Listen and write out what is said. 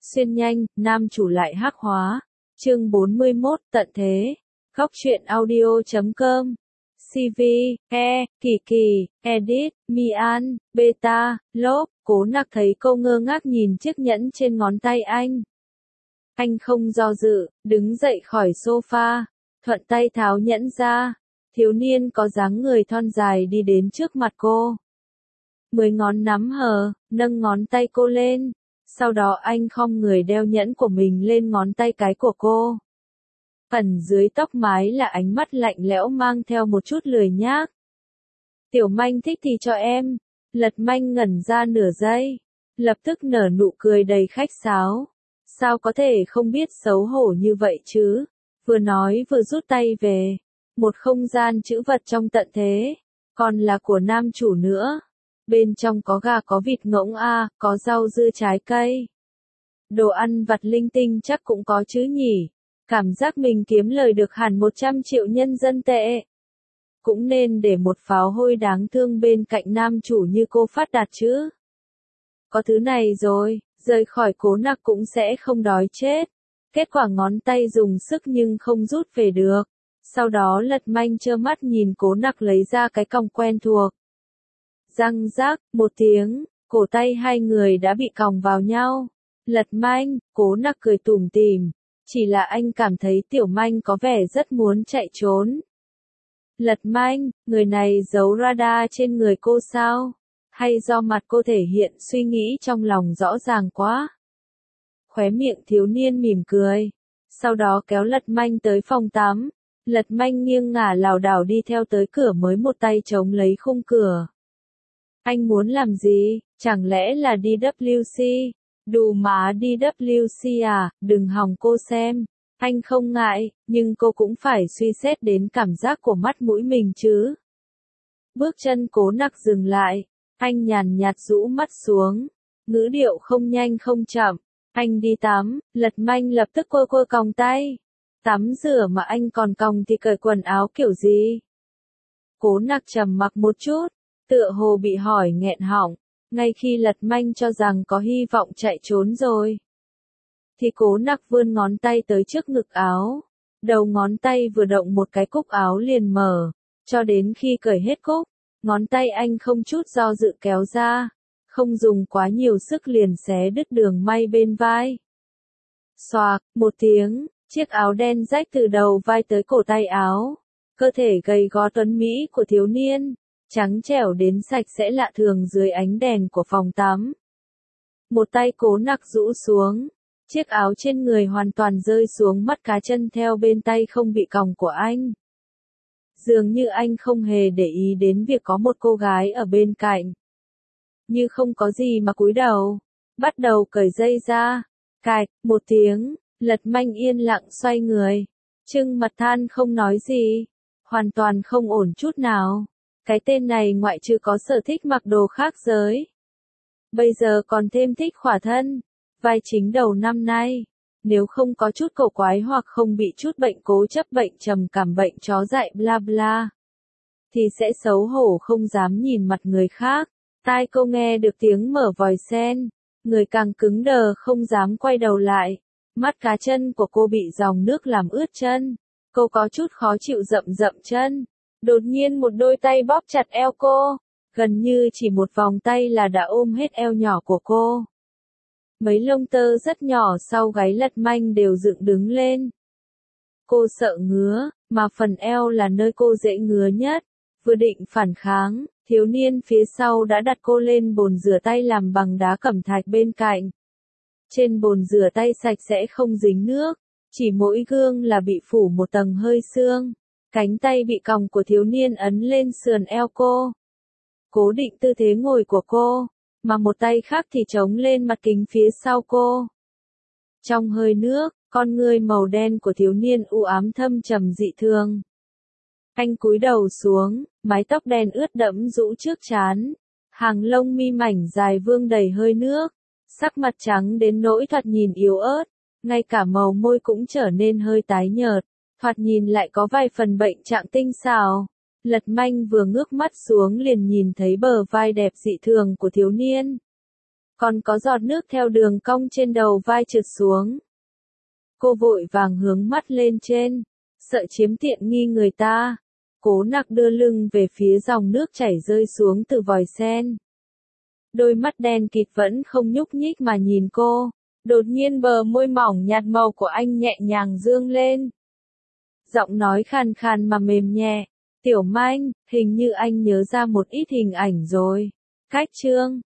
Xuyên nhanh, nam chủ lại hắc hóa. Chương 41, tận thế. Góc truyện audio.com. CV, Kỳ Kỳ, Edit, Mian, Beta, Lốp. Cố Nặc thấy cô ngơ ngác nhìn chiếc nhẫn trên ngón tay anh. Anh không do dự, đứng dậy khỏi sofa, thuận tay tháo nhẫn ra. Thiếu niên có dáng người thon dài đi đến trước mặt cô. 10 ngón nắm hờ, nâng ngón tay cô lên. Sau đó anh khom người đeo nhẫn của mình lên ngón tay cái của cô. Ẩn dưới tóc mái là ánh mắt lạnh lẽo mang theo một chút lười nhác. Tiểu Manh thích thì cho em. Lật Manh ngẩn ra nửa giây, lập tức nở nụ cười đầy khách sáo. Sao có thể không biết xấu hổ như vậy chứ? Vừa nói vừa rút tay về. Một không gian trữ vật trong tận thế, còn là của nam chủ nữa. Bên trong có gà có vịt ngỗng có rau dưa trái cây. Đồ ăn vặt linh tinh chắc cũng có chứ nhỉ. Cảm giác mình kiếm lời được hẳn 100 triệu nhân dân tệ. Cũng nên để một pháo hôi đáng thương bên cạnh nam chủ như cô phát đạt chứ. Có thứ này rồi, rời khỏi Cố Nặc cũng sẽ không đói chết. Kết quả ngón tay dùng sức nhưng không rút về được. Sau đó Lật Manh trơ mắt nhìn Cố Nặc lấy ra cái còng quen thuộc. Răng rác, một tiếng, cổ tay hai người đã bị còng vào nhau. Lật Manh, Cố Nặc cười tủm tỉm. Chỉ là anh cảm thấy Tiểu Manh có vẻ rất muốn chạy trốn. Lật Manh, người này giấu radar trên người cô sao? Hay do mặt cô thể hiện suy nghĩ trong lòng rõ ràng quá? Khóe miệng thiếu niên mỉm cười. Sau đó kéo Lật Manh tới phòng tắm. Lật Manh nghiêng ngả lảo đảo đi theo tới cửa mới một tay chống lấy khung cửa. Anh muốn làm gì? Chẳng lẽ là DWC? Đù má DWC à? Đừng hòng cô xem. Anh không ngại, nhưng cô cũng phải suy xét đến cảm giác của mắt mũi mình chứ. Bước chân Cố Nặc dừng lại. Anh nhàn nhạt rũ mắt xuống. Ngữ điệu không nhanh không chậm. Anh đi tắm. Lật Manh lập tức quơ còng tay. Tắm rửa mà anh còn còng thì cởi quần áo kiểu gì? Cố Nặc trầm mặc một chút, tựa hồ bị hỏi nghẹn họng. Ngay khi Lật Manh cho rằng có hy vọng chạy trốn rồi, thì Cố Nặc vươn ngón tay tới trước ngực áo. Đầu ngón tay vừa động một cái cúc áo liền mở, cho đến khi cởi hết cúc, ngón tay anh không chút do dự kéo ra, không dùng quá nhiều sức liền xé đứt đường may bên vai. Xoạc, một tiếng, chiếc áo đen rách từ đầu vai tới cổ tay áo. Cơ thể gầy gò tuấn mỹ của thiếu niên, trắng trẻo đến sạch sẽ lạ thường dưới ánh đèn của phòng tắm. Một tay Cố Nặc rũ xuống, chiếc áo trên người hoàn toàn rơi xuống mắt cá chân theo bên tay không bị còng của anh. Dường như anh không hề để ý đến việc có một cô gái ở bên cạnh. Như không có gì mà cúi đầu, bắt đầu cởi dây ra. Cạch, một tiếng, Lật Manh yên lặng xoay người, trưng mặt than không nói gì. Hoàn toàn không ổn chút nào. Cái tên này ngoại trừ có sở thích mặc đồ khác giới, bây giờ còn thêm thích khỏa thân. Vai chính đầu năm nay, nếu không có chút cổ quái hoặc không bị chút bệnh cố chấp bệnh trầm cảm bệnh chó dại bla bla, thì sẽ xấu hổ không dám nhìn mặt người khác. Tai cô nghe được tiếng mở vòi sen, người càng cứng đờ không dám quay đầu lại. Mắt cá chân của cô bị dòng nước làm ướt chân. Cô có chút khó chịu dậm chân. Đột nhiên một đôi tay bóp chặt eo cô. Gần như chỉ một vòng tay là đã ôm hết eo nhỏ của cô. Mấy lông tơ rất nhỏ sau gáy Lật Manh đều dựng đứng lên. Cô sợ ngứa, mà phần eo là nơi cô dễ ngứa nhất. Vừa định phản kháng, thiếu niên phía sau đã đặt cô lên bồn rửa tay làm bằng đá cẩm thạch bên cạnh. Trên bồn rửa tay sạch sẽ không dính nước, chỉ mỗi gương là bị phủ một tầng hơi sương. Cánh tay bị còng của thiếu niên ấn lên sườn eo cô, cố định tư thế ngồi của cô, mà một tay khác thì chống lên mặt kính phía sau cô. Trong hơi nước, con ngươi màu đen của thiếu niên u ám thâm trầm dị thường. Anh cúi đầu xuống, mái tóc đen ướt đẫm rũ trước trán, hàng lông mi mảnh dài vương đầy hơi nước, sắc mặt trắng đến nỗi thoạt nhìn yếu ớt, ngay cả màu môi cũng trở nên hơi tái nhợt, thoạt nhìn lại có vài phần bệnh trạng tinh xảo. Lật Manh vừa ngước mắt xuống liền nhìn thấy bờ vai đẹp dị thường của thiếu niên. còn có giọt nước theo đường cong trên đầu vai trượt xuống. Cô vội vàng hướng mắt lên trên, sợ chiếm tiện nghi người ta. Cố Nặc đưa lưng về phía dòng nước chảy rơi xuống từ vòi sen. Đôi mắt đen kịt vẫn không nhúc nhích mà nhìn cô. Đột nhiên bờ môi mỏng nhạt màu của anh nhẹ nhàng dương lên. Giọng nói khàn khàn mà mềm nhẹ. Tiểu Manh, hình như anh nhớ ra một ít hình ảnh rồi. Cách chương